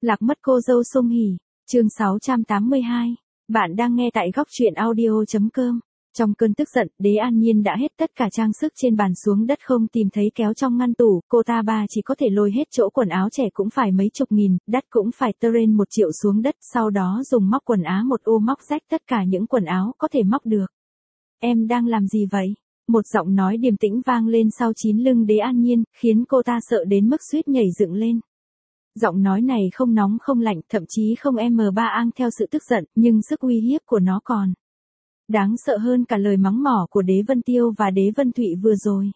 Lạc mất cô dâu Song Hỷ, chương 682. Bạn đang nghe tại góc truyện audio.com. Trong cơn tức giận, Đế An Nhiên đã hết tất cả trang sức trên bàn xuống đất không tìm thấy kéo trong ngăn tủ, cô ta chỉ có thể lôi hết chỗ quần áo trẻ cũng phải mấy chục nghìn, đắt cũng phải teren 1 triệu xuống đất, sau đó dùng móc quần áo một ô móc rách tất cả những quần áo có thể móc được. Em đang làm gì vậy? Một giọng nói điềm tĩnh vang lên sau chín lưng Đế An Nhiên, khiến cô ta sợ đến mức suýt nhảy dựng lên. Giọng nói này không nóng không lạnh, thậm chí không M3 theo sự tức giận, nhưng sức uy hiếp của nó còn đáng sợ hơn cả lời mắng mỏ của Đế Vân Tiêu và Đế Vân Thụy vừa rồi.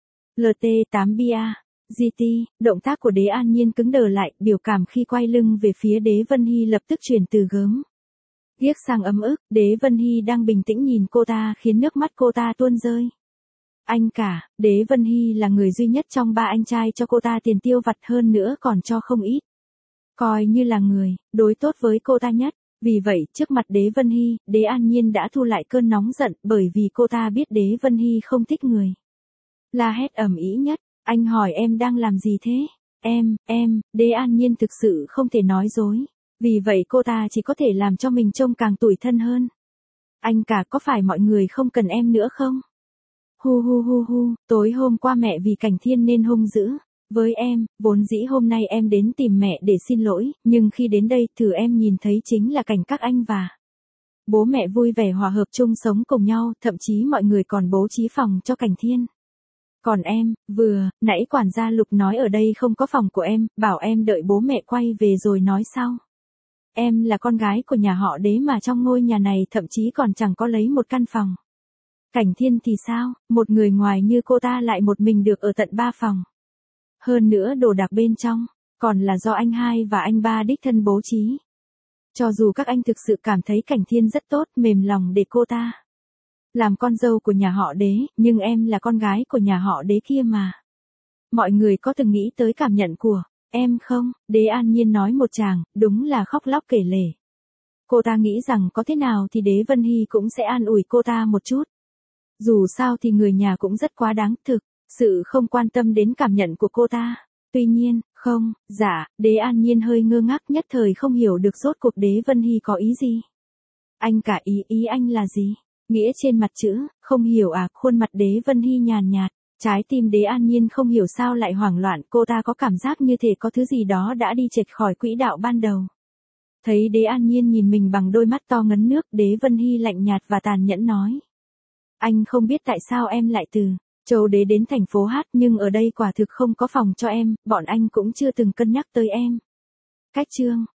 LT8BA, GT, động tác của Đế An Nhiên cứng đờ lại, biểu cảm khi quay lưng về phía Đế Vân Hy lập tức chuyển từ gớm ghiếc sang ấm ức. Đế Vân Hy đang bình tĩnh nhìn cô ta khiến nước mắt cô ta tuôn rơi. Anh cả, Đế Vân Hy là người duy nhất trong 3 anh trai cho cô ta tiền tiêu vặt, hơn nữa còn cho không ít. Coi như là người đối tốt với cô ta nhất. Vì vậy, trước mặt Đế Vân Hy, Đế An Nhiên đã thu lại cơn nóng giận, bởi vì cô ta biết Đế Vân Hy không thích người la hét ầm ĩ nhất. Anh hỏi em đang làm gì thế? Đế An Nhiên thực sự không thể nói dối. Vì vậy cô ta chỉ có thể làm cho mình trông càng tủi thân hơn. Anh cả, có phải mọi người không cần em nữa không? Hu, tối hôm qua mẹ vì Cảnh Thiên nên hung dữ với em, vốn dĩ hôm nay em đến tìm mẹ để xin lỗi, nhưng khi đến đây, thử em nhìn thấy chính là cảnh các anh và bố mẹ vui vẻ hòa hợp chung sống cùng nhau, thậm chí mọi người còn bố trí phòng cho Cảnh Thiên. Còn em, nãy quản gia Lục nói ở đây không có phòng của em, bảo em đợi bố mẹ quay về rồi nói sau. Em là con gái của nhà họ Đế mà trong ngôi nhà này thậm chí còn chẳng có lấy một căn phòng. Cảnh Thiên thì sao, một người ngoài như cô ta lại một mình được ở tận 3 phòng. Hơn nữa đồ đạc bên trong, còn là do anh hai và anh ba đích thân bố trí. Cho dù các anh thực sự cảm thấy Cảnh Thiên rất tốt, mềm lòng để cô ta làm con dâu của nhà họ Đế, nhưng em là con gái của nhà họ Đế kia mà. Mọi người có từng nghĩ tới cảm nhận của em không? Đế An Nhiên nói một tràng, đúng là khóc lóc kể lể. Cô ta nghĩ rằng có thế nào thì Đế Vân Hy cũng sẽ an ủi cô ta một chút. Dù sao thì người nhà cũng rất quá đáng, thực sự không quan tâm đến cảm nhận của cô ta. Tuy nhiên, Đế An Nhiên hơi ngơ ngác, nhất thời không hiểu được rốt cuộc Đế Vân Hy có ý gì. Anh cả, ý anh là gì? Nghĩa trên mặt chữ, không hiểu à? Khuôn mặt Đế Vân Hy nhàn nhạt. Trái tim Đế An Nhiên không hiểu sao lại hoảng loạn, cô ta có cảm giác như thể có thứ gì đó đã đi chệch khỏi quỹ đạo ban đầu. Thấy Đế An Nhiên nhìn mình bằng đôi mắt to ngấn nước, Đế Vân Hy lạnh nhạt và tàn nhẫn nói. Anh không biết tại sao em lại từ Châu Đế đến thành phố Hát, nhưng ở đây quả thực không có phòng cho em, bọn anh cũng chưa từng cân nhắc tới em. Cách chương